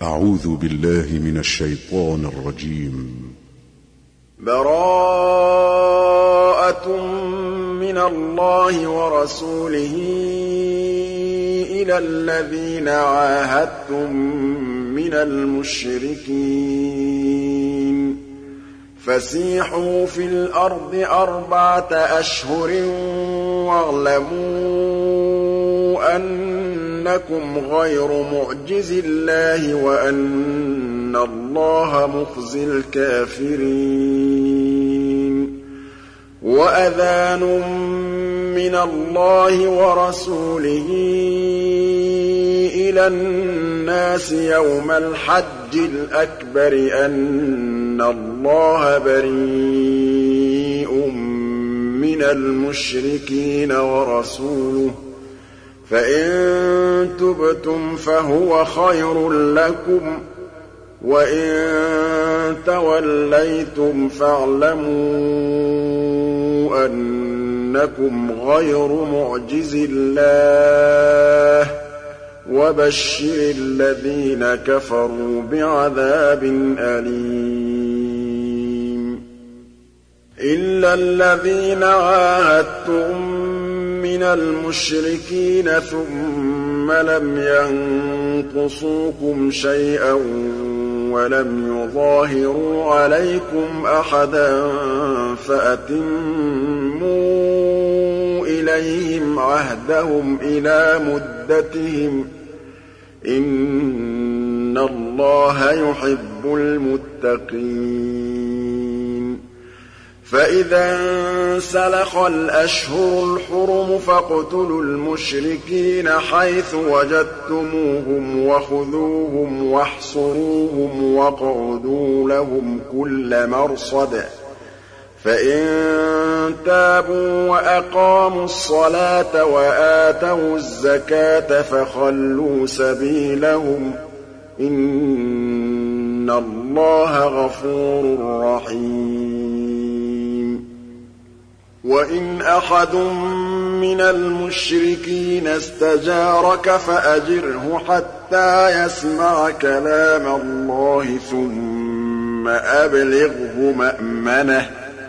أعوذ بالله من الشيطان الرجيم. براءة من الله ورسوله إلى الذين عاهدتم من المشركين فسيحوا في الأرض 4 أشهر واعلموا أنكم غير معجز الله وأن الله مخزي الكافرين. وأذان من الله ورسوله إلى الناس يوم الحج الأكبر أن الله بريء من المشركين ورسوله فإن تبتم فهو خير لكم وإن توليتم فاعلموا أنكم غير معجز الله وبشر الذين كفروا بعذاب أليم. إلا الذين عاهدتم من المشركين ثم لم ينقصوكم شيئا ولم يظاهروا عليكم أحدا فأتموا إليهم عهدهم إلى مدتهم إن الله يحب المتقين. فإذا انسلخ الأشهر الحرم فاقتلوا المشركين حيث وجدتموهم وخذوهم واحصروهم واقعدوا لهم كل مرصد فإن تابوا وأقاموا الصلاة وآتوا الزكاة فخلوا سبيلهم إن الله غفور رحيم. وإن أحد من المشركين استجارك فأجره حتى يسمع كلام الله ثم أبلغه مأمنه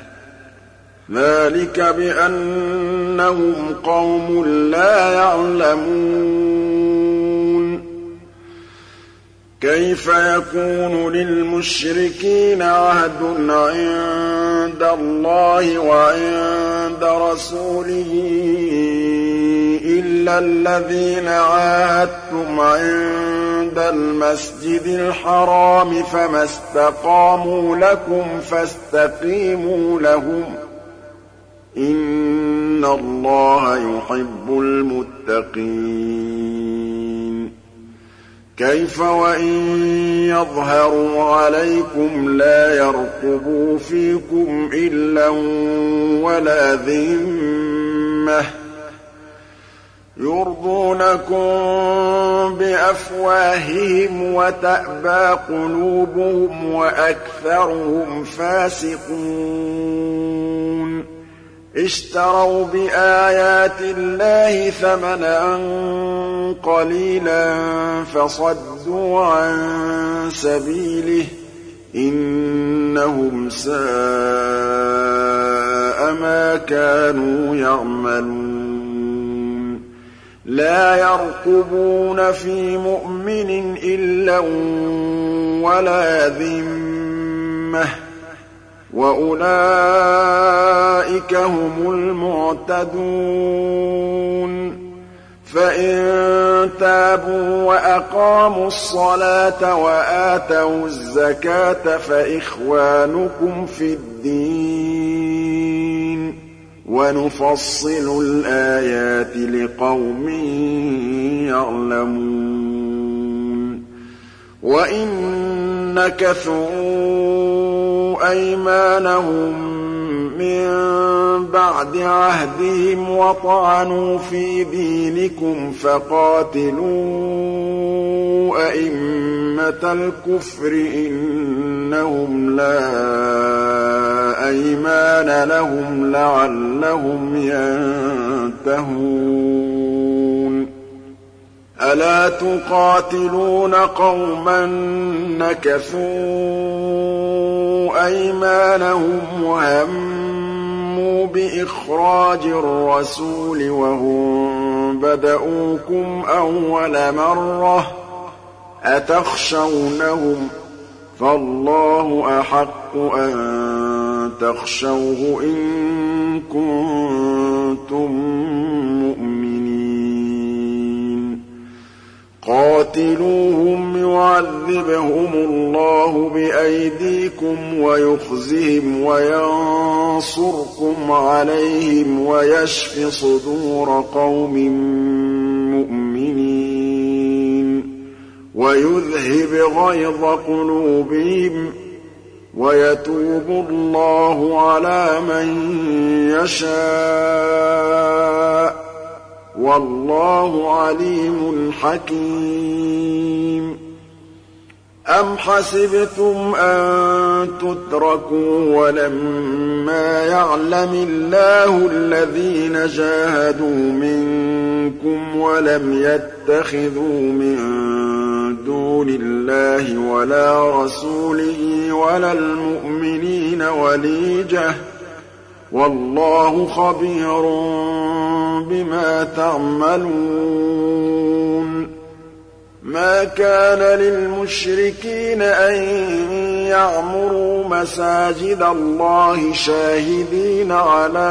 ذلك بأنهم قوم لا يعلمون. كيف يكون للمشركين عهد عند الله وعند رسوله إلا الذين عاهدتم عند المسجد الحرام فما استقاموا لكم فاستقيموا لهم إن الله يحب المتقين. كيف وإن يظهروا عليكم لا يرقبوا فيكم إلا ولا ذمة يرضونكم بأفواههم وتأبى قلوبهم وأكثرهم فاسقون. اشتروا بآيات الله ثمنا قليلا فصدوا عن سبيله إنهم ساء ما كانوا يعملون. لا يرقبون في مؤمن إلا ولا ذمة وأولئك هم المعتدون. فإن تابوا وأقاموا الصلاة وآتوا الزكاة فإخوانكم في الدين ونفصل الآيات لقوم يعلمون. وإن نكثوا أيمانهم من بعد عهدهم وطعنوا في دينكم فقاتلوا أئمة الكفر إنهم لا أيمان لهم لعلهم ينتهون. ألا تقاتلون قوما نكثوا أيمانهم وهموا بإخراج الرسول وهم بدؤوكم أول مرة أتخشونهم فالله أحق أن تخشوه إن كنتم مؤمنين قاتلوهم يعذبهم الله بأيديكم ويخزهم وينصركم عليهم ويشف صدور قوم مؤمنين ويذهب غيظ قلوبهم ويتوب الله على من يشاء والله عليم حكيم أم حسبتم أن تتركوا ولما يعلم الله الذين جاهدوا منكم ولم يتخذوا من دون الله ولا رسوله ولا المؤمنين وليجة والله خبير بما تعملون ما كان للمشركين أن يعمروا مساجد الله شاهدين على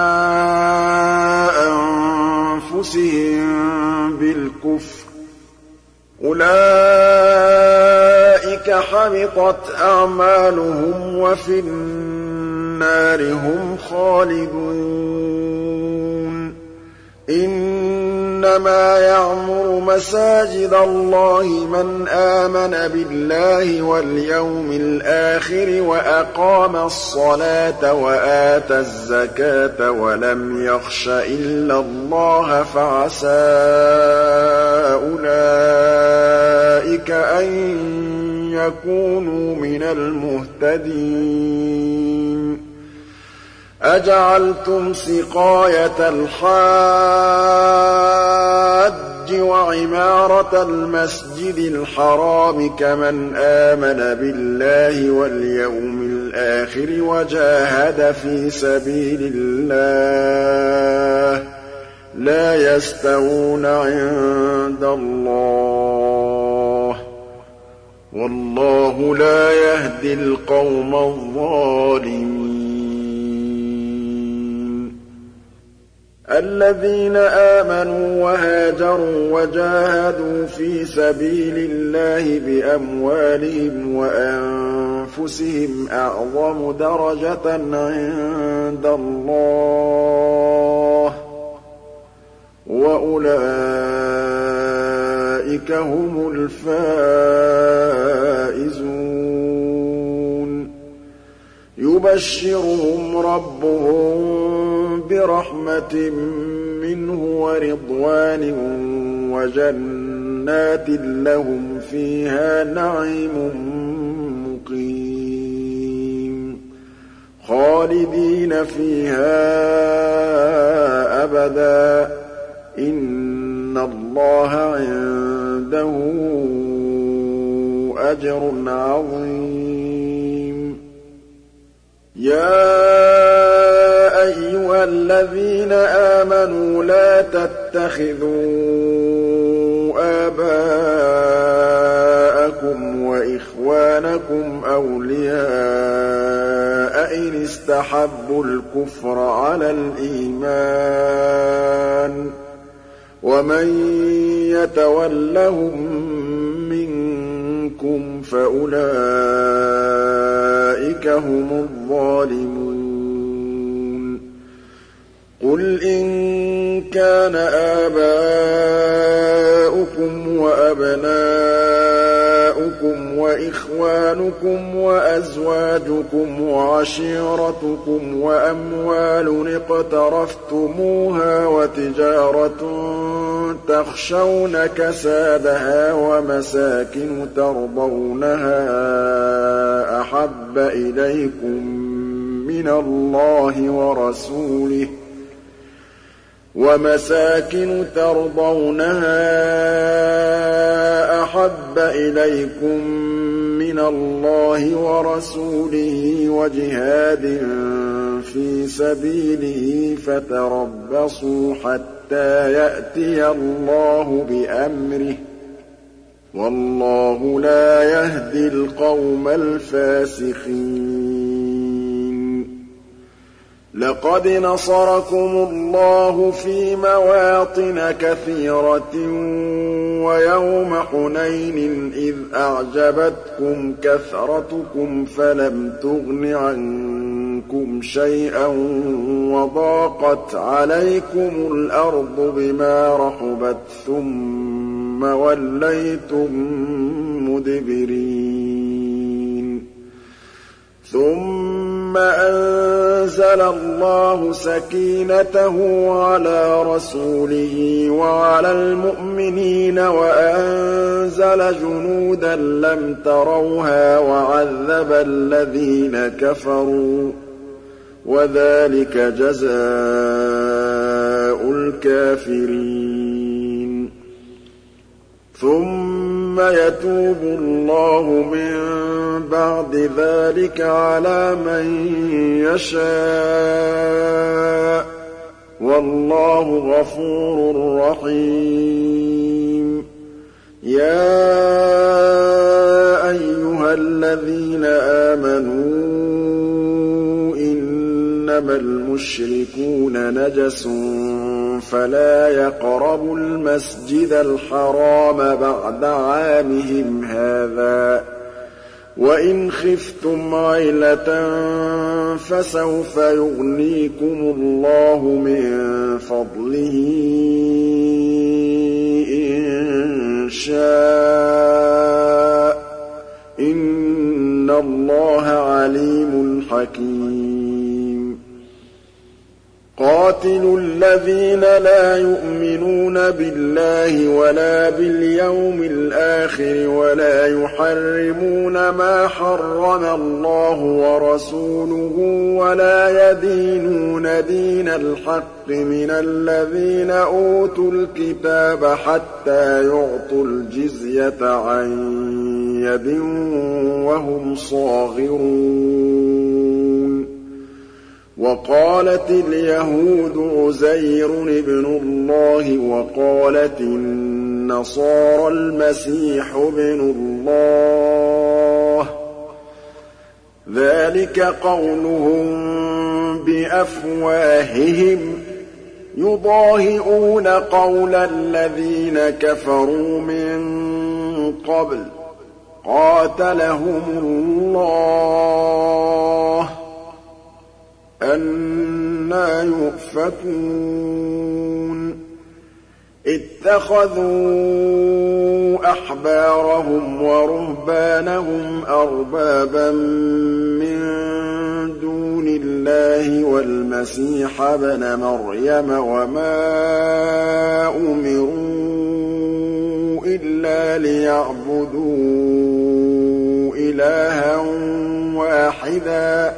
أنفسهم بالكفر أولئك حبطت أعمالهم وفي النار هم خالدون إنما يعمر مساجد الله من آمن بالله واليوم الآخر وأقام الصلاة وآتى الزكاة ولم يخش إلا الله فعسى أولئك أن يكونوا من المهتدين أجعلتم سقاية الحاج وعمارة المسجد الحرام كمن آمن بالله واليوم الآخر وجاهد في سبيل الله لا يستوون عند الله والله لا يهدي القوم الظالمين الذين آمنوا وهاجروا وجاهدوا في سبيل الله بأموالهم وأنفسهم أعظم درجة عند الله وأولئك هم الفائزون يبشرهم ربهم برحمة منه ورضوان وجنات لهم فيها نعيم مقيم خالدين فيها أبدا إن الله عنده أجر عظيم يا أيها الذين آمنوا لا تتخذوا آباءكم وإخوانكم أولياء إن استحبوا الكفر على الإيمان ومن يتولهم منكم فأولئك هم الظالمون قل إن كان آباؤكم وأبناؤكم وإخوانكم وأزواجكم وعشيرتكم وأموال اقترفتموها وتجارة تخشون كسادها ومساكن ترضونها أحب إليكم من الله ورسوله وَمَسَاكِنُ تَرْضَوْنَهَا أَحَبَّ إِلَيْكُم مِّنَ اللَّهِ وَرَسُولِهِ وَجِهَادٍ فِي سَبِيلِهِ فَتَرَبَّصُوا حَتَّىٰ يَأْتِيَ اللَّهُ بِأَمْرِهِ ۗ وَاللَّهُ لَا يَهْدِي الْقَوْمَ الْفَاسِقِينَ. لَقَدْ نَصَرَكُمُ اللَّهُ فِي مَوَاطِنَ كَثِيرَةٍ وَيَوْمَ حُنَيْنٍ إِذْ أَعْجَبَتْكُمْ كَثْرَتُكُمْ فَلَمْ تُغْنِ عَنكُمْ شَيْئًا وَضَاقَتْ عَلَيْكُمُ الْأَرْضُ بِمَا رَحُبَتْ ثُمَّ وَلَّيْتُم مُّدْبِرِينَ. ثُمَّ أَنزَلَ اللَّهُ سَكِينَتَهُ عَلَىٰ رَسُولِهِ وَعَلَى الْمُؤْمِنِينَ وَأَنزَلَ جُنُودًا لَّمْ تَرَوْهَا وَعَذَّبَ الَّذِينَ كَفَرُوا ۚ وَذَٰلِكَ جَزَاءُ الْكَافِرِينَ. ثُمَّ يَتُوبُ اللَّهُ مِن بَعْدِ ذَٰلِكَ عَلَىٰ مَن يَشَاءُ ۗ وَاللَّهُ غَفُورٌ رَّحِيمٌ. يَا أَيُّهَا الَّذِينَ آمَنُوا إِنَّمَا الْمُشْرِكُونَ نَجَسٌ فَلَا يَقْرَبُوا الْمَسْجِدَ الْحَرَامَ بَعْدَ عَامِهِمْ هَٰذَا ۚ وَإِنْ خِفْتُمْ عَيْلَةً فَسَوْفَ يُغْنِيكُمُ اللَّهُ مِن فَضْلِهِ إِن شَاءَ ۚ إِنَّ اللَّهَ عَلِيمٌ حَكِيمٌ. قَاتِلُوا الَّذِينَ لَا يُؤْمِنُونَ بِاللَّهِ وَلَا بِالْيَوْمِ الْآخِرِ وَلَا يُحَرِّمُونَ مَا حَرَّمَ اللَّهُ وَرَسُولُهُ وَلَا يَدِينُونَ دِينَ الْحَقِّ مِنَ الَّذِينَ أُوتُوا الْكِتَابَ حَتَّىٰ يُعْطُوا الْجِزْيَةَ عَن يَدٍ وَهُمْ صَاغِرُونَ. وَقَالَتِ الْيَهُودُ عُزَيْرٌ ابْنُ اللَّهِ وَقَالَتِ النَّصَارَى الْمَسِيحُ ابْنُ اللَّهِ ۖ ذَٰلِكَ قَوْلُهُم بِأَفْوَاهِهِمْ ۖ يُضَاهِئُونَ قَوْلَ الَّذِينَ كَفَرُوا مِن قَبْلُ ۚ قَاتَلَهُمُ اللَّهُ ۖ أَنَّىٰ يُؤْفَكُونَ. اتَّخَذُوا أَحْبَارَهُمْ وَرُهْبَانَهُمْ أَرْبَابًا مِّن دُونِ اللَّهِ وَالْمَسِيحَ ابْنَ مَرْيَمَ وَمَا أُمِرُوا إِلَّا لِيَعْبُدُوا إِلَٰهًا وَاحِدًا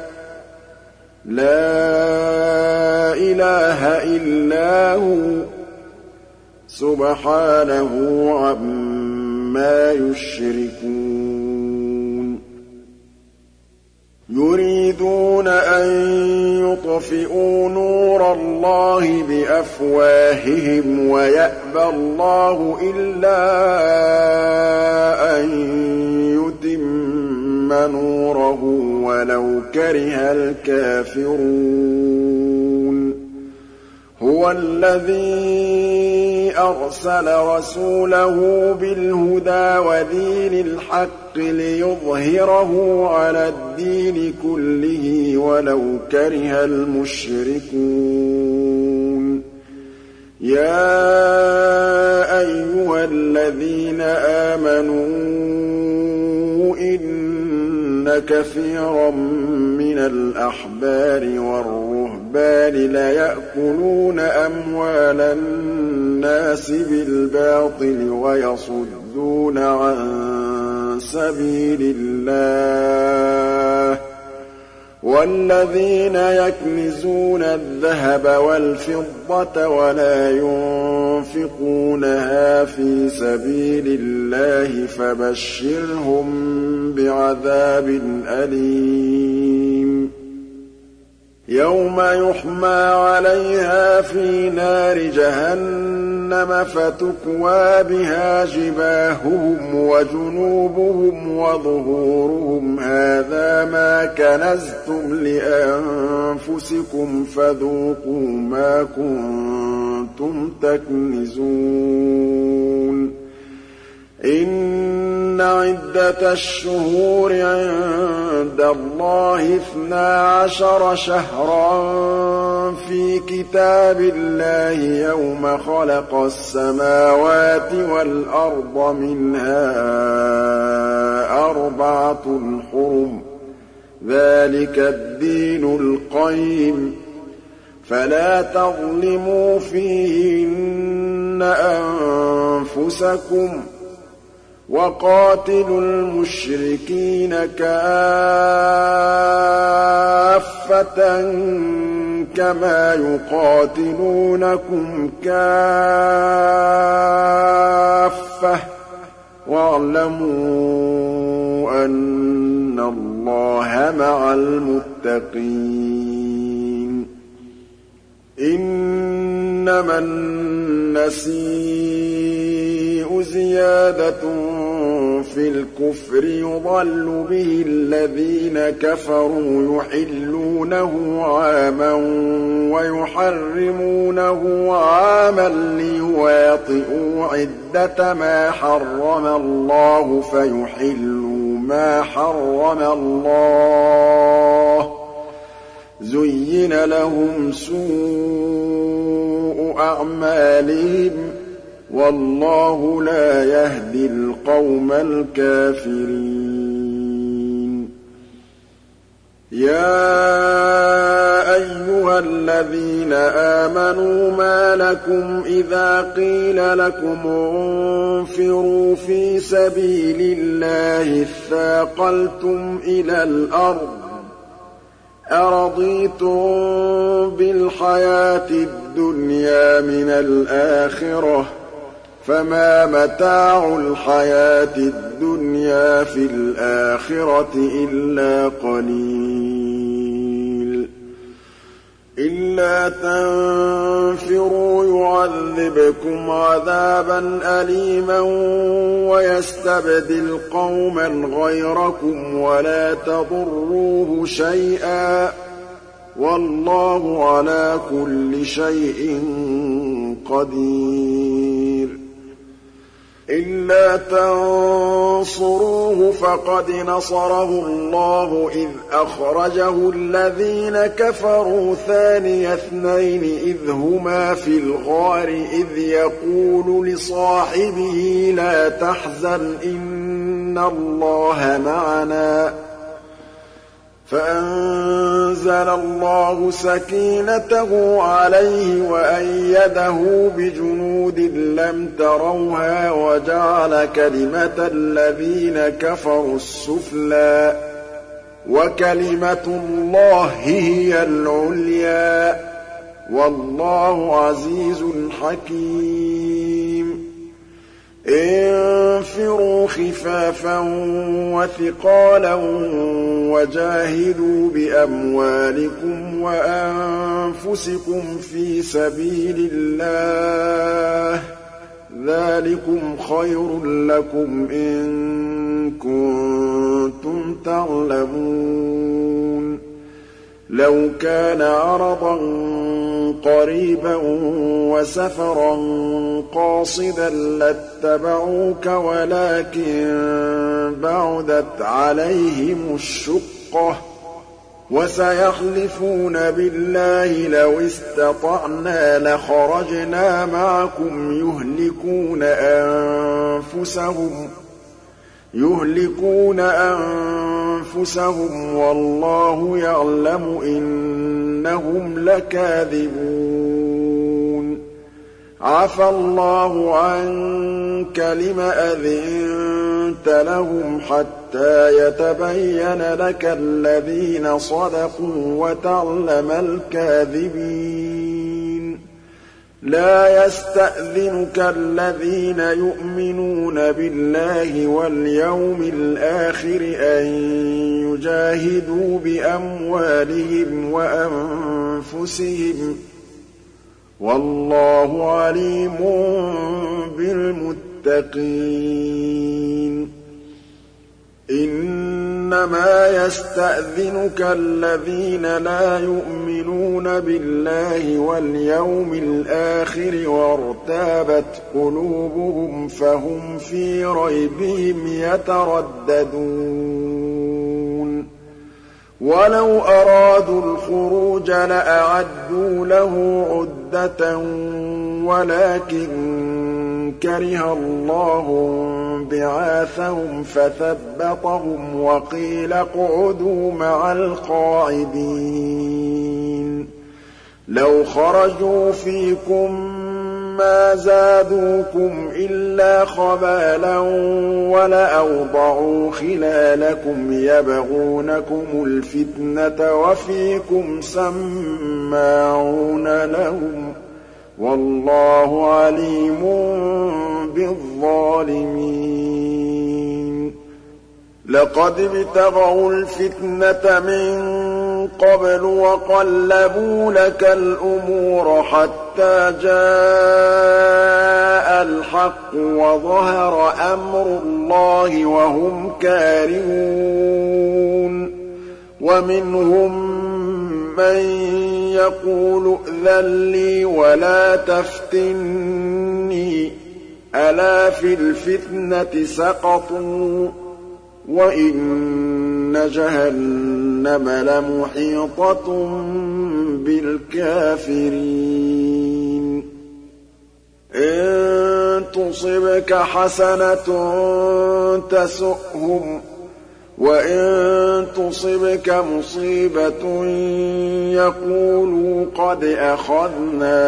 لَا إِلَٰهَ إِلَّا هُوَ سُبْحَانَهُ عَمَّا يُشْرِكُونَ. يُرِيدُونَ أَن يُطْفِئُوا نُورَ اللَّهِ بِأَفْوَاهِهِمْ وَيَأْبَى اللَّهُ إِلَّا أَن يُتِمَّ نُورَهُ وَلَوْ كَرِهَ الْكَافِرُونَ. هُوَ الَّذِي أَرْسَلَ رَسُولَهُ بِالْهُدَىٰ وَدِينِ الْحَقِّ لِيُظْهِرَهُ عَلَى الدِّينِ كُلِّهِ وَلَوْ كَرِهَ الْمُشْرِكُونَ. يَا أَيُّهَا الَّذِينَ آمَنُوا إِنَّ كَثِيرًا مِّنَ الْأَحْبَارِ وَالرُّهْبَانِ لَيَأْكُلُونَ أَمْوَالَ النَّاسِ بِالْبَاطِلِ وَيَصُدُّونَ عَن سَبِيلِ اللَّهِ ۗ وَالَّذِينَ يَكْنِزُونَ الذَّهَبَ وَالْفِضَّةَ وَلَا يُنفِقُونَهَا فِي سَبِيلِ اللَّهِ فَبَشِّرْهُم بِعَذَابٍ أَلِيمٍ يَوْمَ يُحْمَىٰ عَلَيْهَا فِي نَارِ جَهَنَّمَ فَتُكْوَىٰ بِهَا جِبَاهُهُمْ وَجُنُوبُهُمْ وَظُهُورُهُمْ هَٰذَا مَا كَنَزْتُمْ لِأَنفُسِكُمْ فَذُوقُوا مَا كُنتُمْ تَكْنِزُونَ إِنَّ عِدَّةَ الشُّهُورِ عِندَ اللَّهِ 12 شَهْرًا في كِتَابِ اللَّهِ يَوْمَ خَلَقَ السَّمَاوَاتِ وَالْأَرْضَ مِنْهَا 4 حُرُمٌ ۚ ذَٰلِكَ الدِّينُ الْقَيِّمُ ۚ فَلَا تَظْلِمُوا فِيهِنَّ أَنفُسَكُمْ ۚ وَقَاتِلُوا الْمُشْرِكِينَ كَافَّةً كَمَا يُقَاتِلُونَكُمْ كَافَّةً ۚ وَاعْلَمُوا أَنَّ اللَّهَ مَعَ الْمُتَّقِينَ إِنَّمَا النَّسِيءُ زِيَادَةٌ فِي الْكُفْرِ يُضَلُّ بِهِ الَّذِينَ كَفَرُوا يُحِلُّونَهُ عَامًا وَيُحَرِّمُونَهُ عَامًا لِّيُوَاطِئُوا عِدَّةَ مَا حَرَّمَ اللَّهُ فَيُحِلُّوا مَا حَرَّمَ اللَّهُ ۚ زُيِّنَ لَهُمْ سُوءُ أَعْمَالِهِمْ ۗ وَاللَّهُ لَا يَهْدِي الْقَوْمَ الْكَافِرِينَ يَا أَيُّهَا الَّذِينَ آمَنُوا مَا لَكُمْ إِذَا قِيلَ لَكُمُ انفِرُوا فِي سَبِيلِ اللَّهِ اثَّاقَلْتُمْ إِلَى الْأَرْضِ أَرَضِيتُم بِالْحَيَاةِ الدُّنْيَا مِنَ الْآخِرَةِ ۚ فَمَا مَتَاعُ الْحَيَاةِ الدُّنْيَا فِي الْآخِرَةِ إِلَّا قَلِيلٌ إِلَّا تَنفِرُوا يُعَذِّبْكُمْ عَذَابًا أَلِيمًا وَيَسْتَبْدِلْ قَوْمًا غَيْرَكُمْ وَلَا تَضُرُّوهُ شَيْئًا ۗ وَاللَّهُ عَلَىٰ كُلِّ شَيْءٍ قَدِيرٌ إِلَّا تَنصُرُوهُ فَقَدْ نَصَرَهُ اللَّهُ إِذْ أَخْرَجَهُ الَّذِينَ كَفَرُوا ثَانِيَ اثْنَيْنِ إِذْ هُمَا فِي الْغَارِ إِذْ يَقُولُ لِصَاحِبِهِ لَا تَحْزَنْ إِنَّ اللَّهَ مَعَنَا ۖ فَأَنزَلَ اللَّهُ سَكِينَتَهُ عَلَيْهِ وَأَيَّدَهُ بِجُنُودٍ لَّمْ تَرَوْهَا وَجَعَلَ كَلِمَةَ الَّذِينَ كَفَرُوا السُّفْلَىٰ ۗ وَكَلِمَةُ اللَّهِ هِيَ الْعُلْيَا ۗ وَاللَّهُ عَزِيزٌ حَكِيمٌ انفِرُوا خِفَافًا وَثِقَالًا وَجَاهِدُوا بِأَمْوَالِكُمْ وَأَنفُسِكُمْ فِي سَبِيلِ اللَّهِ ۚ ذَٰلِكُمْ خَيْرٌ لَّكُمْ إِن كُنتُمْ تَعْلَمُونَ لَوْ كَانَ عَرَضًا قَرِيبًا وَسَفَرًا قَاصِدًا لَّاتَّبَعُوكَ وَلَٰكِن بَعُدَتْ عَلَيْهِمُ الشُّقَّةُ ۚ وَسَيَحْلِفُونَ بِاللَّهِ لَوِ اسْتَطَعْنَا لَخَرَجْنَا مَعَكُمْ يُهْلِكُونَ أَنفُسَهُمْ وَاللَّهُ يَعْلَمُ إِنَّهُمْ لَكَاذِبُونَ عَفَا اللَّهُ عَنكَ لِمَ أَذِنتَ لهم حتى يتبين لك الذين صدقوا وتعلم الكاذبين لا يستأذنك الذين يؤمنون بالله واليوم الآخر أن يجاهدوا بأموالهم وأنفسهم والله عليم بالمتقين إنما يستأذنك الذين لا يؤمنون بالله واليوم الآخر وارتابت قلوبهم فهم في ريبهم يترددون ولو أرادوا الخروج لأعدوا له عدة ولكن كره الله بعاثهم فثبطهم وقيل اقعدوا مع القاعدين لو خرجوا فيكم ما زادوكم إلا خبالا ولأوضعوا خلالكم يبغونكم الفتنة وفيكم سماعون لهم والله عليم بالظالمين لقد ابتغوا الفتنة من قبل وقلبوا لك الأمور حتى جاء الحق وظهر أمر الله وهم كارهون ومنهم من يقول ائذن لي ولا تفتني ألا في الفتنة سقطوا وإن جهنم لمحيطة بالكافرين إن تصبك حسنة تسؤهم وإن تصبك مصيبة يقولوا قد أخذنا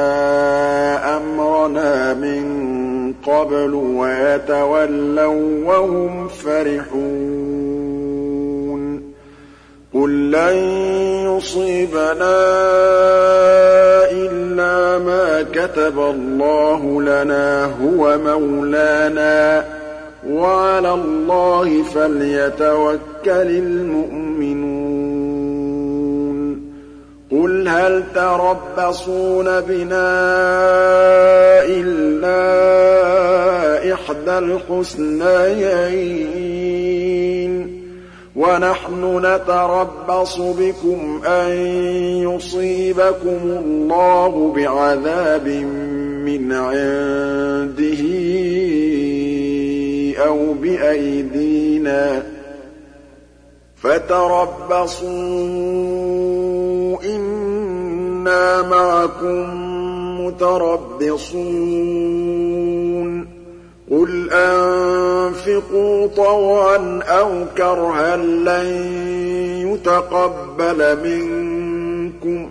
أمرنا من قبل ويتولوا وهم فرحون قل لن يصيبنا إلا ما كتب الله لنا هو مولانا وعلى الله فليتوكل المؤمنون قل هل تربصون بنا إلا إحدى الحسنيين ونحن نتربص بكم أن يصيبكم الله بعذاب من عنده أو بأيدينا فتربصوا إنا معكم متربصون قل أنفقوا طوعا أو كرها لن يتقبل منكم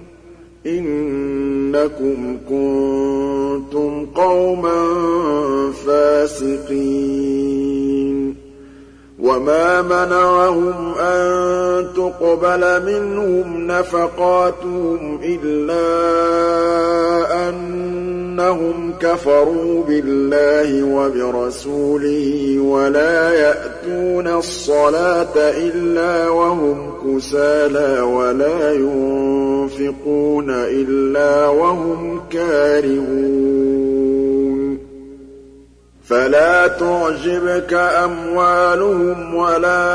إنكم كنتم قوما فاسقين وما منعهم أن تقبل منهم نفقاتهم إلا أنهم كفروا بالله وبرسوله ولا يأتون الصلاة إلا وهم كسالى ولا ينفقون إلا وهم كارهون فلا تعجبك أموالهم ولا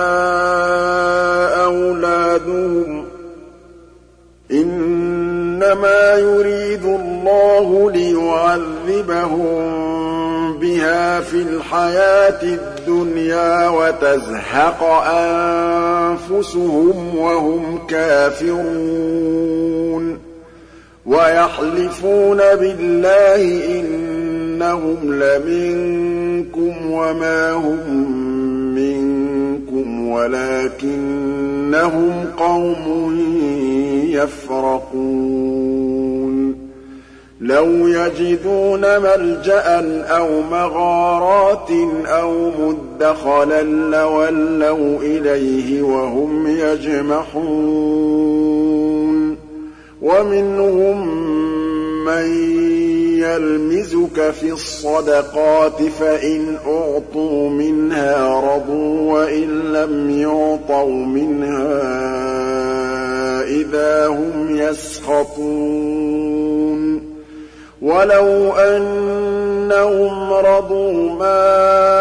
أولادهم إنما يريد الله ليعذبهم بها في الحياة الدنيا وتزهق أنفسهم وهم كافرون ويحلفون بالله إنهم لمنكم وما هم منكم ولكنهم قوم يفرقون لَوْ يَجِدُونَ مَلْجَأً أَوْ مَغَارَاتٍ أَوْ مُدَّخَلًا لَّوَلَّوْا إِلَيْهِ وَهُمْ يَجْمَحُونَ وَمِنْهُم مَّن يَلْمِزُكَ فِي الصَّدَقَاتِ فَإِنْ أُعْطُوا مِنْهَا رَضُوا وَإِن لَّمْ يُعْطَوْا مِنْهَا إِذَا هُمْ يَسْخَطُونَ وَلَوْ أَنَّهُمْ رَضُوا مَا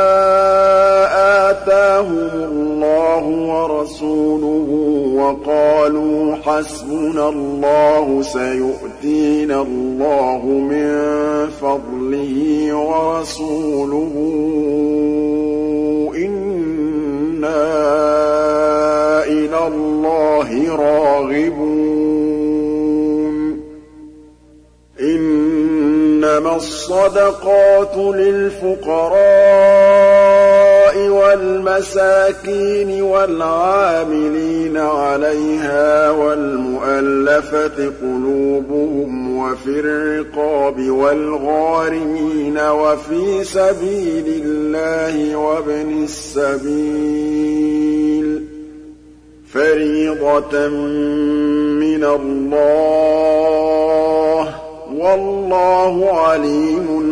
آتَاهُمُ اللَّهُ وَرَسُولُهُ وَقَالُوا حَسْبُنَا اللَّهُ سَيُؤْتِينَا اللَّهُ مِن فَضْلِهِ وَرَسُولُهُ إِنَّا إِلَى اللَّهِ رَاغِبُونَ إِنَّمَا الصَّدَقَاتُ لِلْفُقَرَاءِ وَالْمَسَاكِينِ وَالْعَامِلِينَ عَلَيْهَا وَالْمُؤَلَّفَةِ قُلُوبُهُمْ وَفِي الرِّقَابِ وَالْغَارِمِينَ وَفِي سَبِيلِ اللَّهِ وَابْنِ السَّبِيلِ فَرِيضَةً مِّنَ اللَّهِ ۗ وَاللَّهُ عَلِيمٌ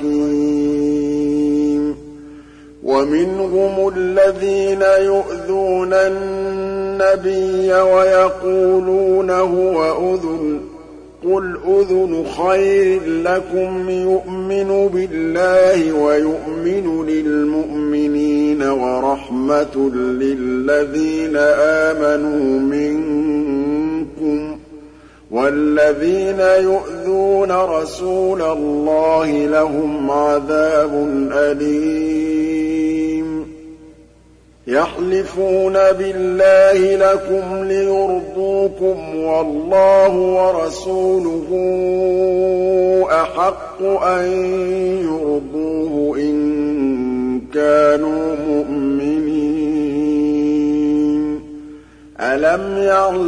حَكِيمٌ وَمِنْهُمُ الَّذِينَ يُؤْذُونَ النَّبِيَّ وَيَقُولُونَ هُوَ أُذُنٌ ۚ قُلْ أُذُنُ خَيْرٍ لَّكُمْ يُؤْمِنُ بِاللَّهِ وَيُؤْمِنُ لِلْمُؤْمِنِينَ وَرَحْمَةٌ لِّلَّذِينَ آمَنُوا مِنكُمْ ۚ وَالَّذِينَ يُؤْذُونَ رَسُولَ اللَّهِ لَهُمْ عَذَابٌ أَلِيمٌ يَحْلِفُونَ بِاللَّهِ لَكُمْ لِيُرْضُوكُمْ وَاللَّهُ وَرَسُولُهُ أَحَقُّ أَن يُرْضُوهُ إِن كَانُوا مُؤْمِنِينَ أَلَمْ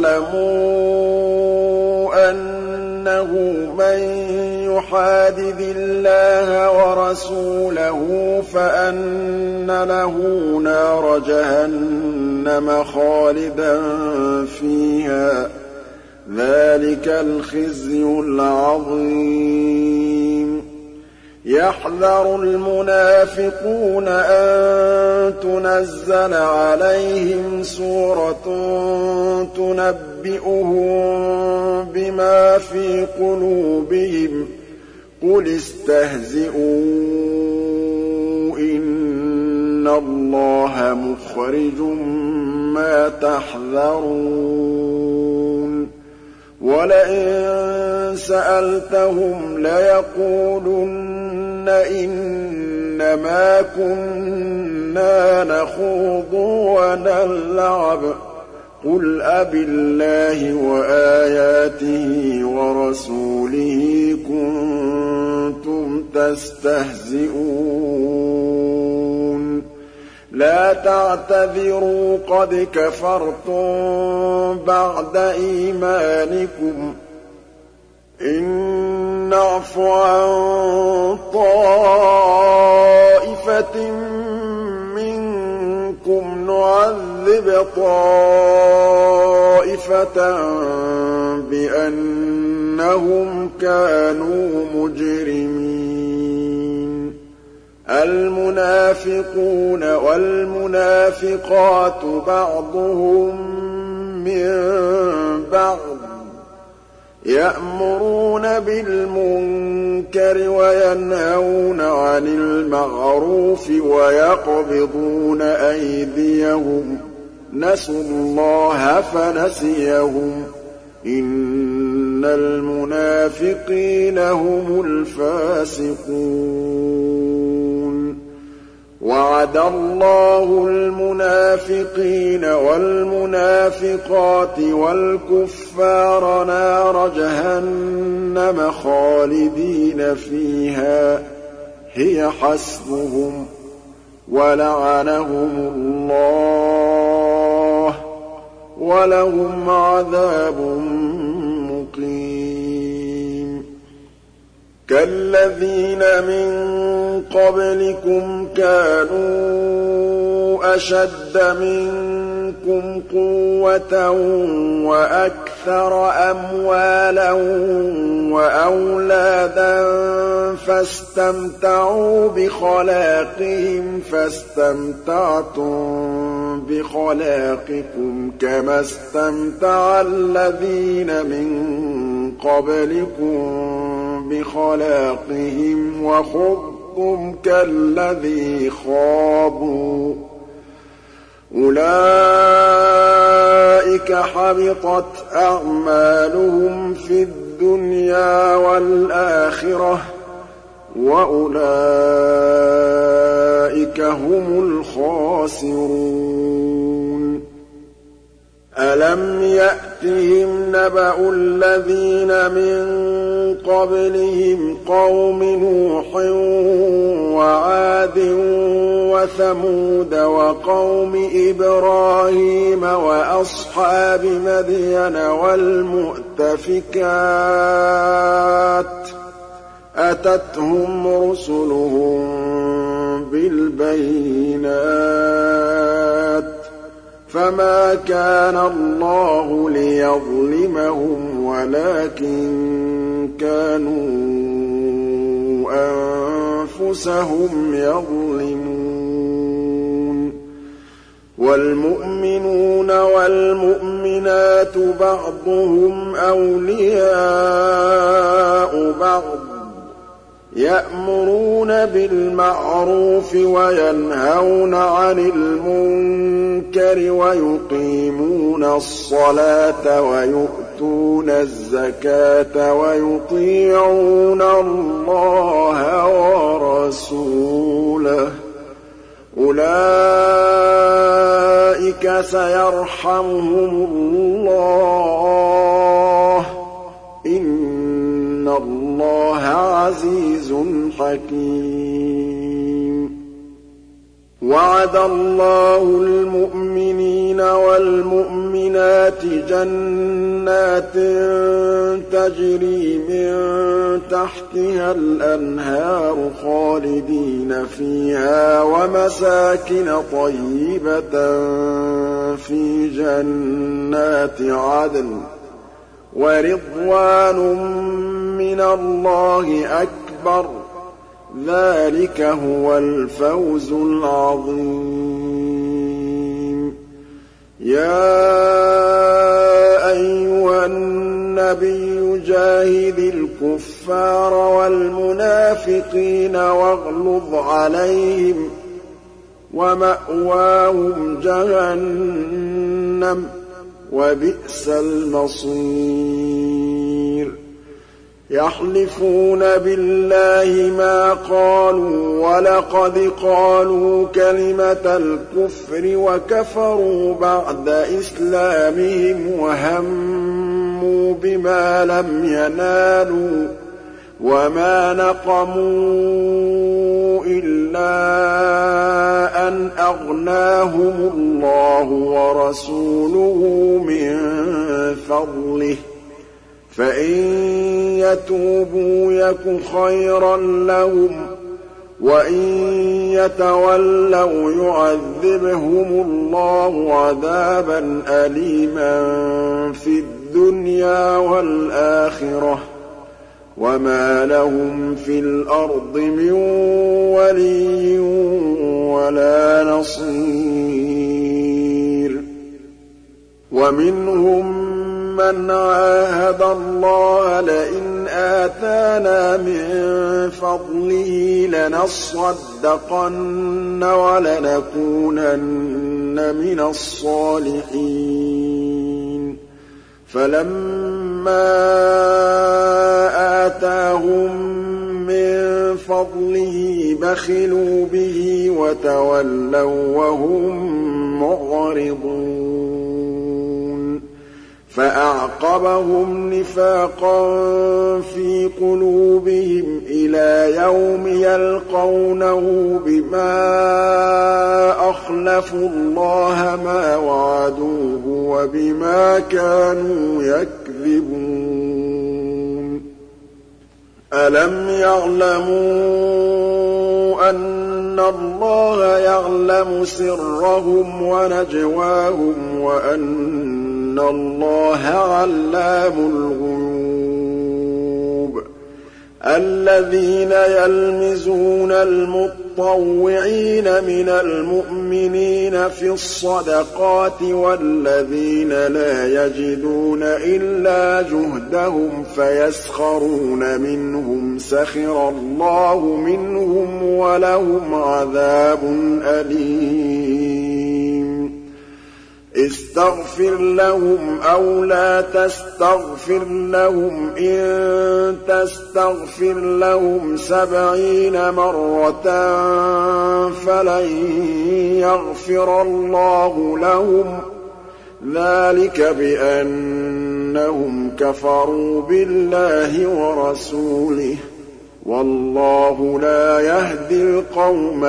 يَعْلَمُوا أَنَّهُ مَن يُحَادِدِ اللَّهَ وَرَسُولَهُ فَأَنَّ لَهُ نَارَ جَهَنَّمَ خَالِدًا فِيهَا ۚ ذَٰلِكَ الْخِزْيُ الْعَظِيمُ يَحْذَرُ الْمُنَافِقُونَ أَن تُنَزَّلَ عَلَيْهِمْ سُورَةٌ تُنَبِّئُهُم بِمَا فِي قُلُوبِهِمْ ۚ قُلِ اسْتَهْزِئُوا إِنَّ اللَّهَ مُخْرِجٌ مَّا تَحْذَرُونَ وَلَئِن سَأَلْتَهُمْ لَيَقُولُنَّ إِنَّمَا كُنَّا نَخُوضُ وَنَلْعَبُ ۚ قُلْ أَبِاللَّهِ وَآيَاتِهِ وَرَسُولِهِ كُنتُمْ تَسْتَهْزِئُونَ لَا تَعْتَذِرُوا قَدْ كَفَرْتُم بَعْدَ إِيمَانِكُمْ ۚ إِن نَّعْفُ عَن طَائِفَةٍ مِّنكُمْ نُعَذِّبْ طَائِفَةً بِأَنَّهُمْ كَانُوا مُجْرِمِينَ الْمُنَافِقُونَ وَالْمُنَافِقَاتُ بَعْضُهُم مِّن بَعْضٍ يَأْمُرُونَ بِالْمُنكَرِ وَيَنْهَوْنَ عَنِ الْمَعْرُوفِ وَيَقْبِضُونَ أَيْدِيَهُمْ ۚ نَسُوا اللَّهَ فَنَسِيَهُمْ ۗ إِنَّ الْمُنَافِقِينَ هُمُ الْفَاسِقُونَ وَعَدَ اللَّهُ الْمُنَافِقِينَ وَالْمُنَافِقَاتِ وَالْكُفَّارَ نَارَ جَهَنَّمَ خَالِدِينَ فِيهَا ۚ هِيَ حَسْبُهُمْ ۚ وَلَعَنَهُمُ اللَّهُ ۖ وَلَهُمْ عَذَابٌ مُّقِيمٌ كالذين من قبلكم كانوا أشد منكم قوة وأكثر أموالا وأولادا فاستمتعوا بخلاقهم فاستمتعتم بخلاقكم كما استمتع الذين من قبلكم بخلاقهم وخضتم كالذي خاضوا أولئك حبطت أعمالهم في الدنيا والآخرة وأولئك هم الخاسرون ألم يأتهم نبأ الذين من قبلهم قوم نوح وعاد وثمود وقوم إبراهيم وأصحاب مدين والمؤتفكات أتتهم رسلهم بالبينات فما كان الله ليظلمهم ولكن كانوا أنفسهم يظلمون والمؤمنون والمؤمنات بعضهم أولياء بعض يأمرون بالمعروف وينهون عن المنكر ويقيمون الصلاة ويؤتون الزكاة ويطيعون الله ورسوله أولئك سيرحمهم الله إن الله عزيز حكيم وعد الله المؤمنين والمؤمنات جنات تجري من تحتها الأنهار خالدين فيها ومساكن طيبة في جنات عدن ورضوان من الله أكبر ذلك هو الفوز العظيم يا أيها النبي جاهد الكفار والمنافقين واغلظ عليهم ومأواهم جهنم وبئس المصير يحلفون بالله ما قالوا ولقد قالوا كلمة الكفر وكفروا بعد إسلامهم وهموا بما لم ينالوا وما نقموا إلا أن أغناهم الله ورسوله من فضله فإن يتوبوا يك خيرا لهم وإن يتولوا يعذبهم الله عذابا أليما في الدنيا والآخرة وما لهم في الأرض من ولي ولا نصير ومنهم من عاهد الله لئن آتانا من فضله لنصدقن ولنكونن من الصالحين فلما آتاهم من فضله بخلوا به وتولوا وهم معرضون فأعقبهم نفاقا في قلوبهم إلى يوم يلقونه بما أخلفوا الله ما وعدوه وبما كانوا يكذبون أَلَمْ يَعْلَمُوا أَنَّ اللَّهَ يَعْلَمُ سِرَّهُمْ وَنَجْوَاهُمْ وَأَنَّ اللَّهَ عَلَّامُ الْغُيُوبِ الَّذِينَ يَلْمِزُونَ الْمُطَّوِّعِينَ مِنَ الْمُؤْمِنِينَ في الصَّدَقَاتِ وَالَّذِينَ لَا يَجِدُونَ إِلَّا جُهْدَهُمْ فَيَسْخَرُونَ مِنْهُمْ سَخِرَ اللَّهُ مِنْهُمْ وَلَهُمْ عَذَابٌ أَلِيمٌ اسْتَغْفِرْ لَهُمْ أَوْ لَا تَسْتَغْفِرْ لَهُمْ إِن تَسْتَغْفِرْ لَهُمْ 70 مرة فَلَن يَغْفِرَ اللَّهُ لَهُمْ ۚ ذَٰلِكَ بِأَنَّهُمْ كَفَرُوا بِاللَّهِ وَرَسُولِهِ ۗ وَاللَّهُ لَا يَهْدِي الْقَوْمَ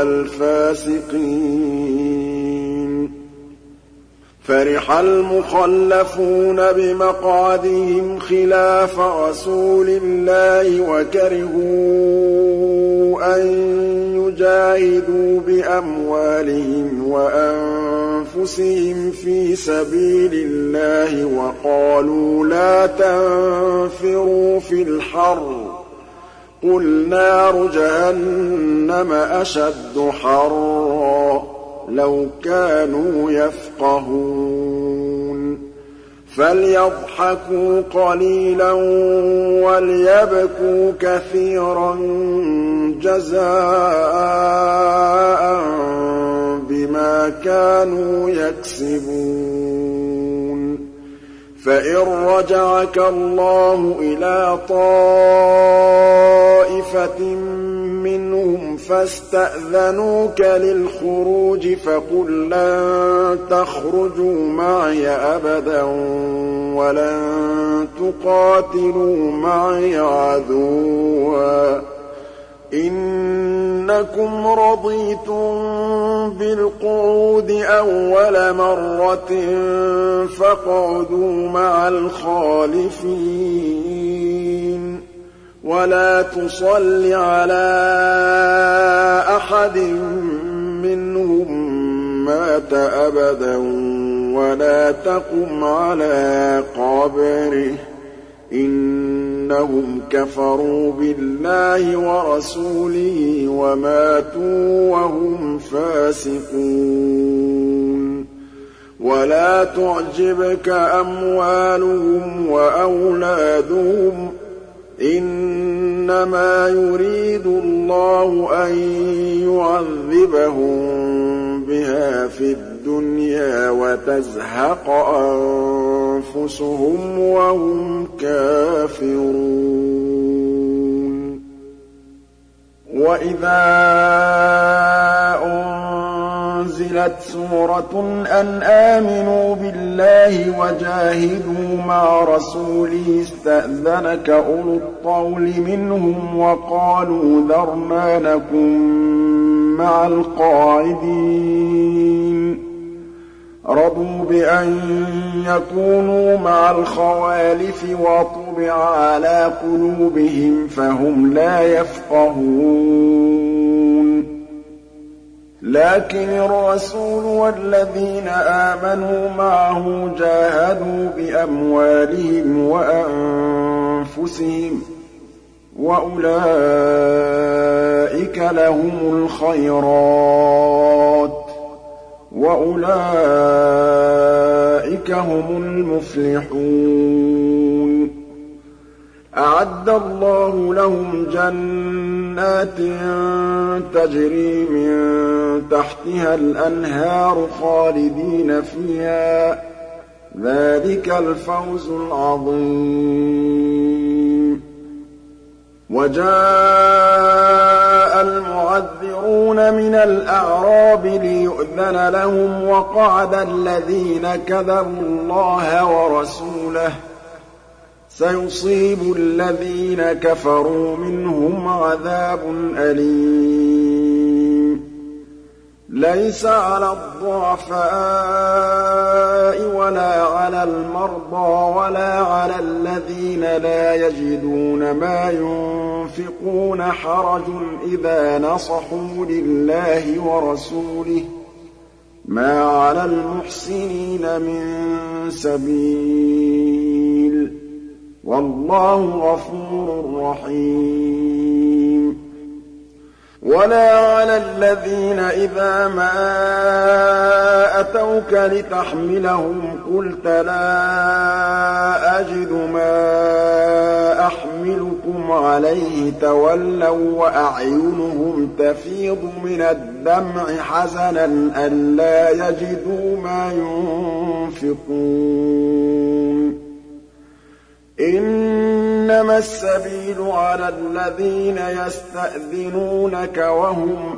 الْفَاسِقِينَ فَرِحَ الْمُخَلَّفُونَ بِمَقْعَدِهِمْ خِلَافَ رَسُولِ اللَّهِ وَكَرِهُوا أَن يُجَاهِدُوا بِأَمْوَالِهِمْ وَأَنفُسِهِمْ فِي سَبِيلِ اللَّهِ وَقَالُوا لَا تَنفِرُوا فِي الْحَرِّ ۗ قُلْ نَارُ جَهَنَّمَ أَشَدُّ حَرًّا لَّوْ كَانُوا يَفْقَهُونَ فَلْيَضْحَكُوا قَلِيلًا وَلْيَبْكُوا كَثِيرًا جَزَاءً بِمَا كَانُوا يَكْسِبُونَ فَإِن رَّجَعَكَ اللَّهُ إِلَىٰ طَائِفَةٍ مِّنْهُمْ فَاسْتَأْذَنُوكَ لِلْخُرُوجِ فَقُل لَّن تَخْرُجُوا مَعِيَ أَبَدًا وَلَن تُقَاتِلُوا مَعِيَ عَدُوًّا ۖ إِنَّكُمْ رَضِيتُم بِالْقُعُودِ أَوَّلَ مَرَّةٍ فَاقْعُدُوا مَعَ الْخَالِفِينَ وَلَا تُصَلِّ عَلَىٰ أَحَدٍ مِّنْهُم مَّاتَ أَبَدًا وَلَا تَقُمْ عَلَىٰ قَبْرِهِ ۖ إِنَّهُمْ كَفَرُوا بِاللَّهِ وَرَسُولِهِ وَمَاتُوا وَهُمْ فَاسِقُونَ وَلَا تُعْجِبْكَ أَمْوَالُهُمْ وَأَوْلَادُهُمْ ۚ إِنَّمَا يُرِيدُ اللَّهُ أَن يُعَذِّبَهُم بِهَا فِي الدُّنْيَا وَتَزْهَقَ أَنفُسُهُمْ وَهُمْ كَافِرُونَ وَإِذَا أُنزِلَتْ سُورَةٌ أَنْ آمِنُوا بِاللَّهِ وَجَاهِدُوا مَعَ رَسُولِهِ اسْتَأْذَنَكَ أُولُو الطَّوْلِ مِنْهُمْ وَقَالُوا ذَرْنَا نَكُن مَّعَ الْقَاعِدِينَ رَضُوا بِأَن يَكُونُوا مَعَ الْخَوَالِفِ وَطُبِعَ عَلَىٰ قُلُوبِهِمْ فَهُمْ لَا يَفْقَهُونَ لَٰكِنِ الرَّسُولُ وَالَّذِينَ آمَنُوا مَعَهُ جَاهَدُوا بِأَمْوَالِهِمْ وَأَنفُسِهِمْ ۚ وَأُولَٰئِكَ لَهُمُ الْخَيْرَاتُ ۖ وَأُولَٰئِكَ هُمُ الْمُفْلِحُونَ أَعَدَّ اللَّهُ لَهُمْ جَنَّاتٍ تَجْرِي مِن تَحْتِهَا الْأَنْهَارُ خَالِدِينَ فِيهَا ۚ ذَٰلِكَ الْفَوْزُ الْعَظِيمُ وَجَاءَ الْمُعَذِّرُونَ مِنَ الْأَعْرَابِ لِيُؤْذَنَ لَهُمْ وَقَعَدَ الَّذِينَ كَذَبُوا اللَّهَ وَرَسُولَهُ ۚ سَيُصِيبُ الَّذِينَ كَفَرُوا مِنْهُمْ عَذَابٌ أَلِيمٌ لَيْسَ عَلَى الضُّعَفَاءِ وَلَا عَلَى الْمَرْضَىٰ وَلَا عَلَى الَّذِينَ لَا يَجِدُونَ مَا يُنفِقُونَ ينفقون حرج إذا نصحوا لله ورسوله ما على المحسنين من سبيل والله غفور رحيم ولا على الذين إذا ما أتوك لتحملهم قلت لا أجد ما أحملكم عليه تولوا وأعينهم تفيض من الدمع حزنا ألا يجدوا ما ينفقون إنما السبيل على الذين يستأذنونك وهم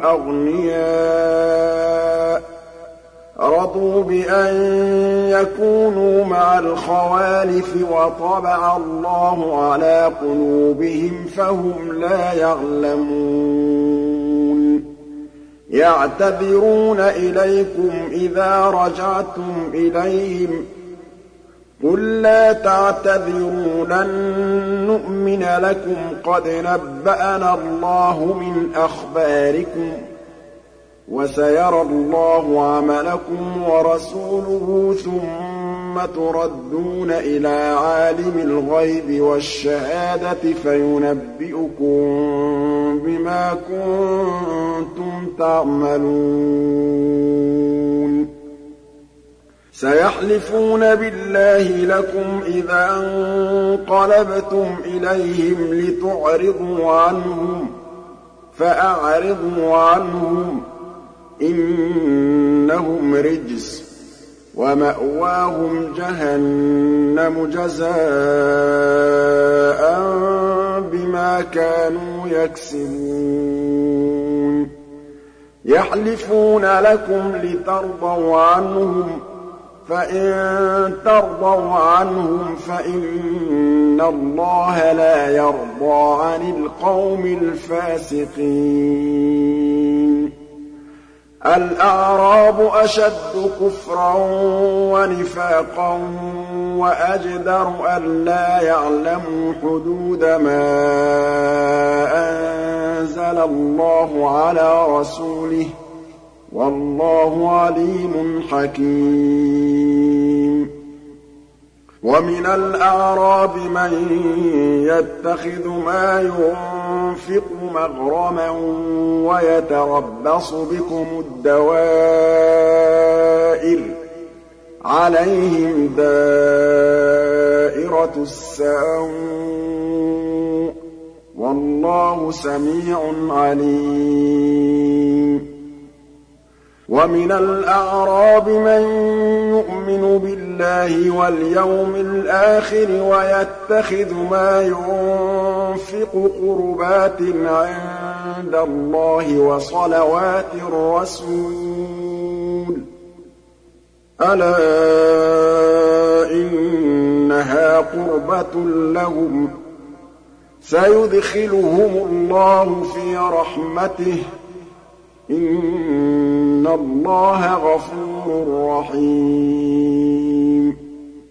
أغنياء رضوا بأن يكونوا مع الخوالف وطبع الله على قلوبهم فهم لا يعلمون يعتذرون إليكم إذا رجعتم إليهم قل لا تعتذروا لن نؤمن لكم قد نبأنا الله من أخباركم وسيرى الله عملكم ورسوله ثم تردون إلى عالم الغيب والشهادة فينبئكم بما كنتم تعملون سيحلفون بالله لكم إذا انقلبتم إليهم لتعرضوا عنهم فأعرضوا عنهم إنهم رجس ومأواهم جهنم جزاء بما كانوا يكسبون يحلفون لكم لترضوا عنهم فإن ترضوا عنهم فإن الله لا يرضى عن القوم الفاسقين الأعراب أشد كفرا ونفاقا وأجدر ألا يعلموا حدود ما أنزل الله على رسوله والله عليم حكيم ومن الأعراب من يتخذ ما ينفق مغرما ويتربص بكم الدوائر عليهم دائرة السوء والله سميع عليم ومن الأعراب من يؤمن بالله واليوم الآخر ويتخذ ما ينفق قربات عند الله وصلوات الرسول ألا إنها قربة لهم سيدخلهم الله في رحمته إن الله غفور رحيم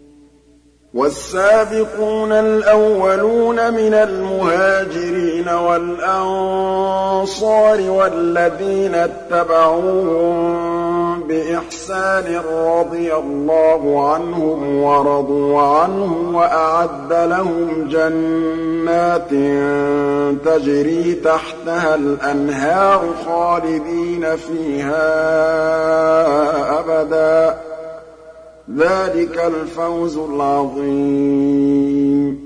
والسابقون الأولون من المهاجرين والأنصار والذين اتبعوهم بإحسان رضي الله عنهم ورضوا عنه وأعد لهم جنات تجري تحتها الأنهار خالدين فيها أبدا ذلك الفوز العظيم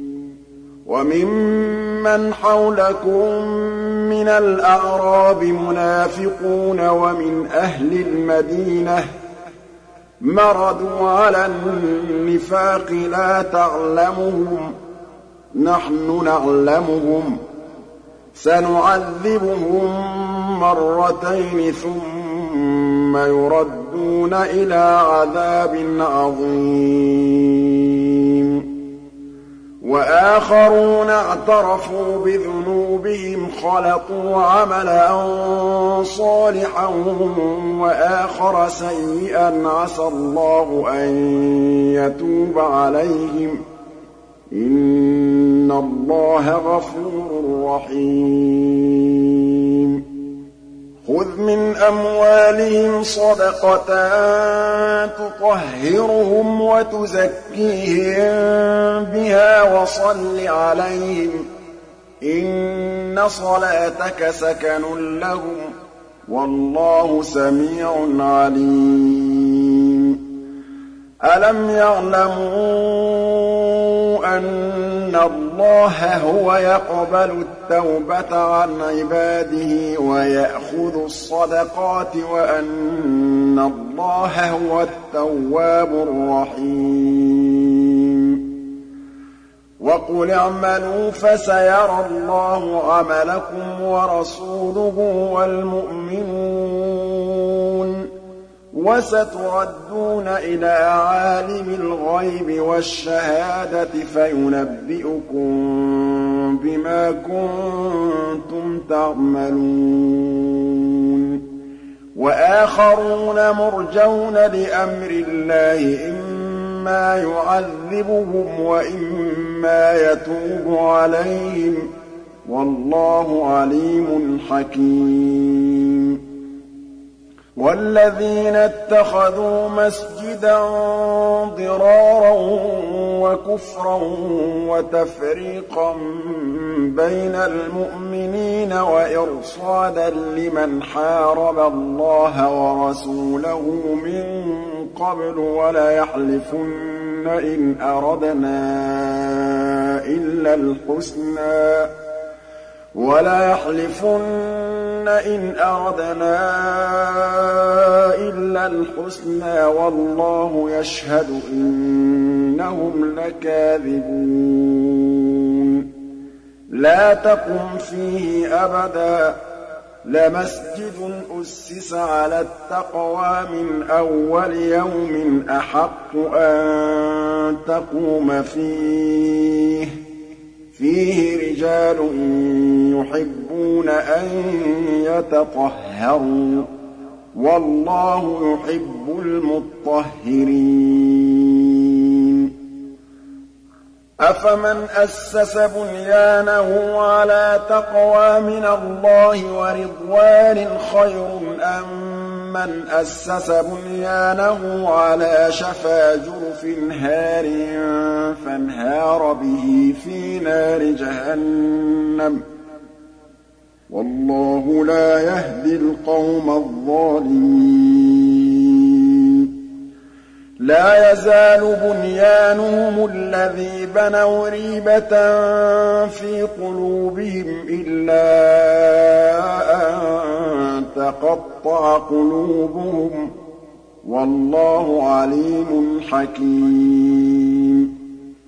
وممن حولكم من الأعراب منافقون ومن أهل المدينة مردوا على النفاق لا تعلمهم نحن نعلمهم سنعذبهم مرتين ثم يردون إلى عذاب عظيم وآخرون اعترفوا بذنوبهم خلطوا عملا صالحا وآخر سيئا عسى الله أن يتوب عليهم إِنَّ اللَّهَ غَفُورٌ رَّحِيمٌ خُذْ مِنْ أَمْوَالِهِمْ صَدَقَةً تُطَهِّرُهُمْ وَتُزَكِّيهِم بِهَا وَصَلِّ عَلَيْهِمْ ۖ إِنَّ صَلَاتَكَ سَكَنٌ لَّهُمْ ۗ وَاللَّهُ سَمِيعٌ عَلِيمٌ أَلَمْ يَعْلَمُوا أَنَّ اللَّهَ هُوَ يَقْبَلُ التَّوْبَةَ عَنْ عِبَادِهِ وَيَأْخُذُ الصَّدَقَاتِ وَأَنَّ اللَّهَ هُوَ التَّوَّابُ الرَّحِيمُ وَقُلِ اعْمَلُوا فَسَيَرَى اللَّهُ عَمَلَكُمْ وَرَسُولُهُ وَالْمُؤْمِنُونَ وَسَتُرَدُّونَ إِلَىٰ عَالِمِ الْغَيْبِ وَالشَّهَادَةِ فَيُنَبِّئُكُم بِمَا كُنتُمْ تَعْمَلُونَ وَآخَرُونَ مُرْجَوْنَ لِأَمْرِ اللَّهِ إِمَّا يُعَذِّبُهُمْ وَإِمَّا يَتُوبُ عَلَيْهِمْ ۗ وَاللَّهُ عَلِيمٌ حَكِيمٌ وَالَّذِينَ اتَّخَذُوا مَسْجِدًا ضِرَارًا وَكُفْرًا وَتَفْرِيقًا بَيْنَ الْمُؤْمِنِينَ وَإِرْصَادًا لِّمَنْ حَارَبَ اللَّهَ وَرَسُولَهُ مِن قَبْلُ وَلَيَحْلِفُنَّ إِنْ أَرَدْنَا إِلَّا الْحُسْنَىٰ وَاللَّهُ يَشْهَدُ إِنَّهُمْ لَكَاذِبُونَ لَا تَقُمْ فِيهِ أَبَدًا ۚ لَمَسْجِدٌ أُسِّسَ عَلَى التَّقْوَىٰ مِنْ أَوَّلِ يَوْمٍ أَحَقُّ أَن تَقُومَ فِيهِ رِجَالٌ يُحِبُّونَ أَن يَتَطَهَّرُوا ۚ وَاللَّهُ يُحِبُّ الْمُطَّهِّرِينَ أَفَمَنْ أَسَّسَ بُنْيَانَهُ عَلَىٰ تَقْوَىٰ مِنَ اللَّهِ وَرِضْوَانٍ خَيْرٌ أَم مَّنْ أَسَّسَ بُنْيَانَهُ عَلَىٰ شَفَا جُرُفٍ هَارٍ فَانْهَارَ بِهِ فِي نَارِ جَهَنَّمَ ۗ وَاللَّهُ لَا يَهْدِي الْقَوْمَ الظَّالِمِينَ لَا يَزَالُ بُنْيَانُهُمُ الَّذِي بَنَوْا رِيبَةً فِي قُلُوبِهِمْ إِلَّا أَن تَقَطَّعَ قُلُوبُهُمْ ۗ وَاللَّهُ عَلِيمٌ حَكِيمٌ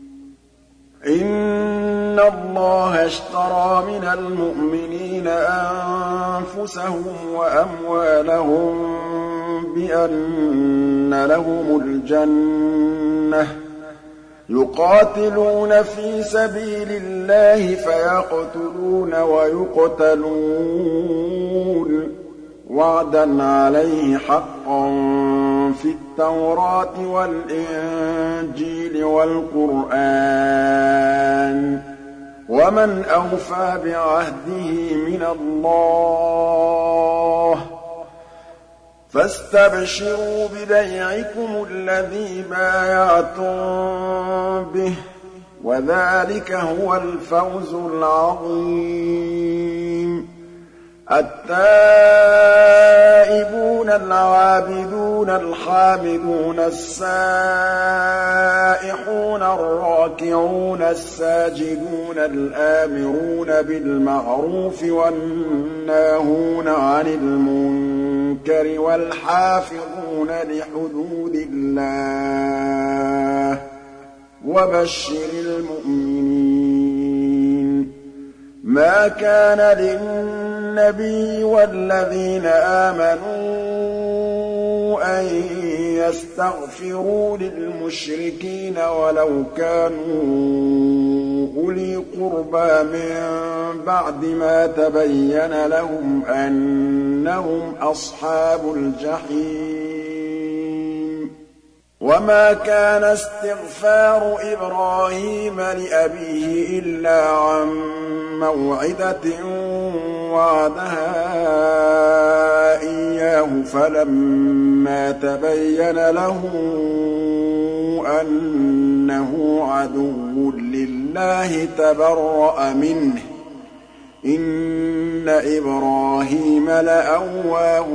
إِنَّ اللَّهَ اشْتَرَىٰ مِنَ الْمُؤْمِنِينَ أَنفُسَهُمْ وَأَمْوَالَهُم بِأَنَّ لَهُمُ الْجَنَّةَ ۚ يُقَاتِلُونَ فِي سَبِيلِ اللَّهِ فَيَقْتُلُونَ وَيُقْتَلُونَ ۖ وَعْدًا عَلَيْهِ حَقًّا فِي التَّوْرَاةِ وَالْإِنجِيلِ وَالْقُرْآنِ ۚ وَمَنْ أَوْفَىٰ بِعَهْدِهِ مِنَ اللَّهِ ۚ فَاسْتَبْشِرُوا بِبَيْعِكُمُ الَّذِي بايَعْتُم بِهِ ۚ وَذَٰلِكَ هُوَ الْفَوْزُ الْعَظِيمُ التائبون العابدون الحامدون السائحون الراكعون الساجدون الآمرون بالمعروف والناهون عن المنكر والحافظون لحدود الله وبشر المؤمنين ما كان للنبي والذين آمنوا أن يستغفروا للمشركين ولو كانوا أولي قربى من بعد ما تبين لهم أنهم أصحاب الجحيم وَمَا كَانَ استغفار إبراهيم لأبيه إلا عن موعدة وعدها إياه فلما تبين له أنه عدو لله تبرأ منه إن إبراهيم لأواه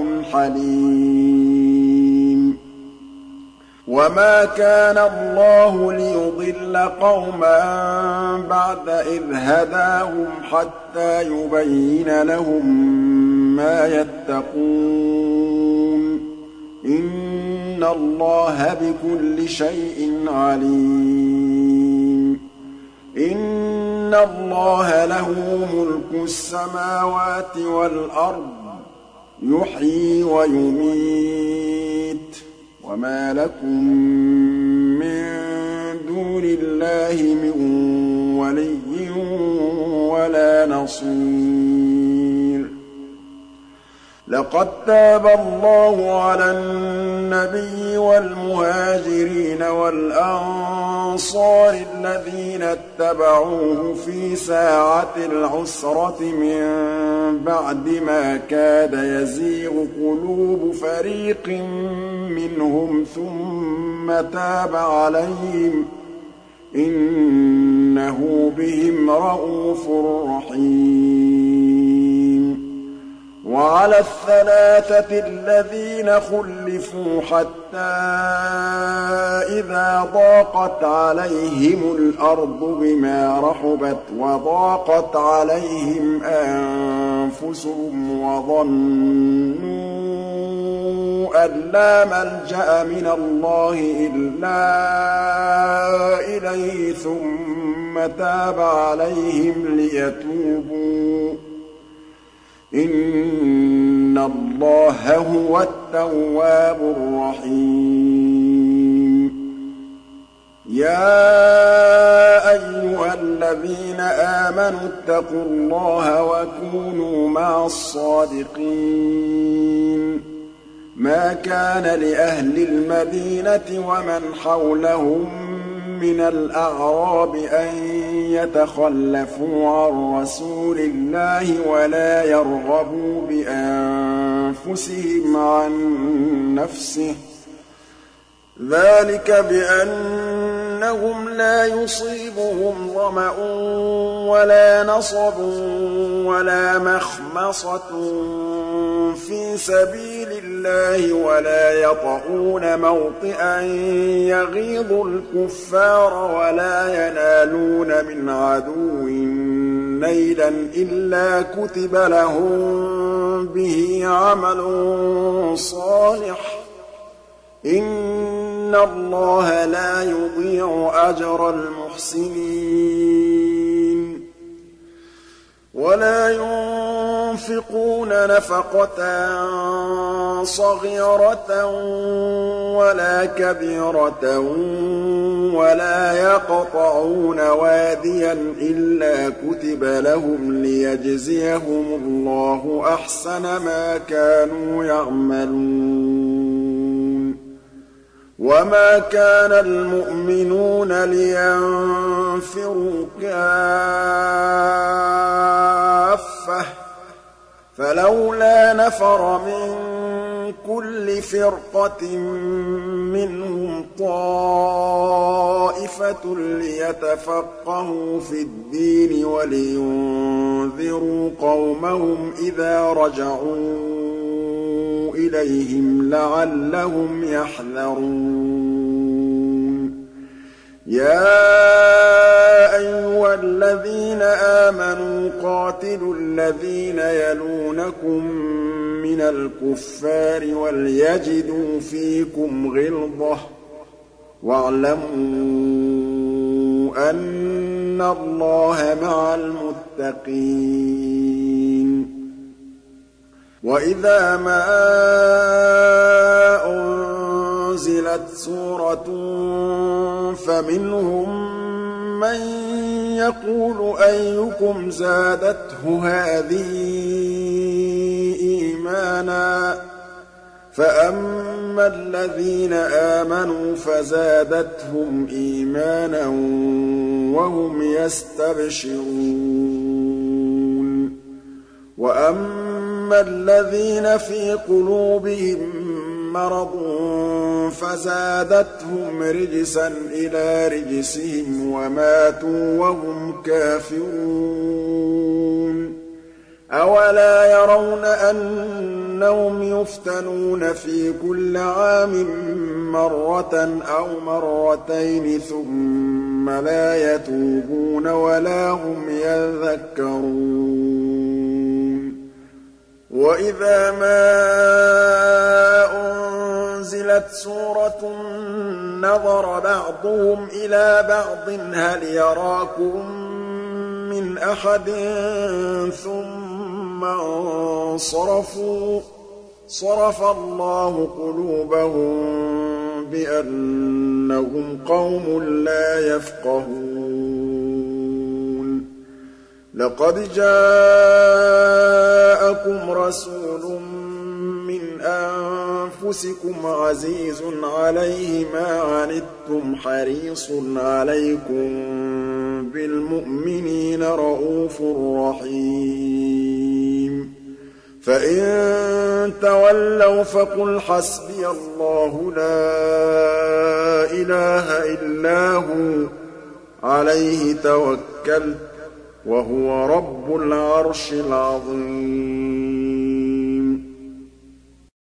حليم وَمَا كَانَ اللَّهُ لِيُضِلَّ قَوْمًا بَعْدَ إِذْ هَدَاهُمْ حَتَّىٰ يُبَيِّنَ لَهُم مَّا يَتَّقُونَ ۚ إِنَّ اللَّهَ بِكُلِّ شَيْءٍ عَلِيمٌ إِنَّ اللَّهَ لَهُ مُلْكُ السَّمَاوَاتِ وَالْأَرْضِ يُحْيِي وَيُمِيتُ وَمَا لَكُم مِّن دُونِ اللَّهِ مِن وَلِيٍّ وَلَا نَصِيرٍ لَقَد تَّابَ اللَّهُ عَلَى النَّبِيِّ وَالْمُهَاجِرِينَ وَالْأَنصَارِ الَّذِينَ اتَّبَعُوهُ فِي سَاعَةِ الْعُسْرَةِ مِن بَعْدِ مَا كَادَ يَزِيغُ قُلُوبُ فَرِيقٍ مِّنْهُمْ ثُمَّ تَابَ عَلَيْهِمْ ۚ إِنَّهُ بِهِمْ رَءُوفٌ رَّحِيمٌ وَعَلَى الثَّلَاثَةِ الَّذِينَ خُلِّفُوا حَتَّىٰ إِذَا ضَاقَتْ عَلَيْهِمُ الْأَرْضُ بِمَا رَحُبَتْ وَضَاقَتْ عَلَيْهِمْ أَنفُسُهُمْ وَظَنُّوا أَن لَّا مَلْجَأَ مِنَ اللَّهِ إِلَّا إِلَيْهِ ثُمَّ تَابَ عَلَيْهِمْ لِيَتُوبُوا ۚ إِنَّ اللَّهَ هُوَ التَّوَّابُ الرَّحِيمُ يَا أَيُّهَا الَّذِينَ آمَنُوا اتَّقُوا اللَّهَ وَكُونُوا مَعَ الصَّادِقِينَ مَا كَانَ لِأَهْلِ الْمَدِينَةِ وَمَنْ حَوْلَهُم مِّنَ الْأَعْرَابِ أَن يَتَخَلَّفُوا عَن رَّسُولِ اللَّهِ وَلَا يَرْغَبُوا بِأَنفُسِهِمْ عَن نَّفْسِهِ ۚ ذَٰلِكَ بِأَنَّهُمْ لَا يُصِيبُهُمْ ظَمَأٌ وَلَا نَصَبٌ وَلَا مَخْمَصَةٌ فِي سَبِيلِ اللَّهِ وَلَا يَطَئُونَ مَوْطِئًا يَغِيظُ الْكُفَّارَ وَلَا يَنَالُونَ مِنْ عَدُوٍّ نَيْلًا إِلَّا كُتِبَ لَهُم بِهِ عَمَلٌ صَالِحٌ ۚ إِنَّ اللَّهَ لَا يُضِيعُ أَجْرَ الْمُحْسِنِينَ وَلَا يُنفِقُونَ نَفَقَةً صَغِيرَةً وَلَا كَبِيرَةً وَلَا يَقْطَعُونَ وَادِيًا إِلَّا كُتِبَ لَهُمْ لِيَجْزِيَهُمُ اللَّهُ أَحْسَنَ مَا كَانُوا يَعْمَلُونَ وَمَا كَانَ الْمُؤْمِنُونَ لِيَنفِرُوا كَافَّةً ۚ فَلَوْلَا نَفَرَ مِن كُلِّ فِرْقَةٍ مِّنْهُمْ طَائِفَةٌ لِّيَتَفَقَّهُوا فِي الدِّينِ وَلِيُنذِرُوا قَوْمَهُمْ إِذَا رَجَعُوا إِلَيْهِمْ لَعَلَّهُمْ يَحْذَرُونَ يَا أَيُّهَا الَّذِينَ آمَنُوا قَاتِلُوا الَّذِينَ يَلُونَكُم مِّنَ الْكُفَّارِ وَلْيَجِدُوا فِيكُمْ غِلْظَةً ۚ وَاعْلَمُوا أَنَّ اللَّهَ مَعَ الْمُتَّقِينَ وَإِذَا مَا أُنزِلَتْ سُورَةٌ فَمِنْهُم مَّن يَقُولُ أَيُّكُمْ زَادَتْهُ هَٰذِهِ إِيمَانًا ۚ فَأَمَّا الَّذِينَ آمَنُوا فَزَادَتْهُمْ إِيمَانًا وَهُمْ يَسْتَبْشِرُونَ وَأَمَّا الَّذِينَ فِي قُلُوبِهِم مَّرَضٌ فَزَادَتْهُمْ رِجْسًا إِلَىٰ رِجْسِهِمْ وَمَاتُوا وَهُمْ كَافِرُونَ أَوَلَا يَرَوْنَ أَنَّهُمْ يُفْتَنُونَ في كل عام مرة أو مرتين ثم لا يتوبون ولا هم يذكرون وإذا ما أنزلت سورة نظر بعضهم إلى بعض هل يراكم من أحد ثم انصرفوا صرف الله قلوبهم بأنهم قوم لا يفقهون لقد جاءكم رسول من أنفسكم عزيز عليه ما عنتم حريص عليكم بالمؤمنين رءوف رحيم فإن تولوا فقل حسبي الله لا إله إلا هو عليه توكلت وهو رب العرش العظيم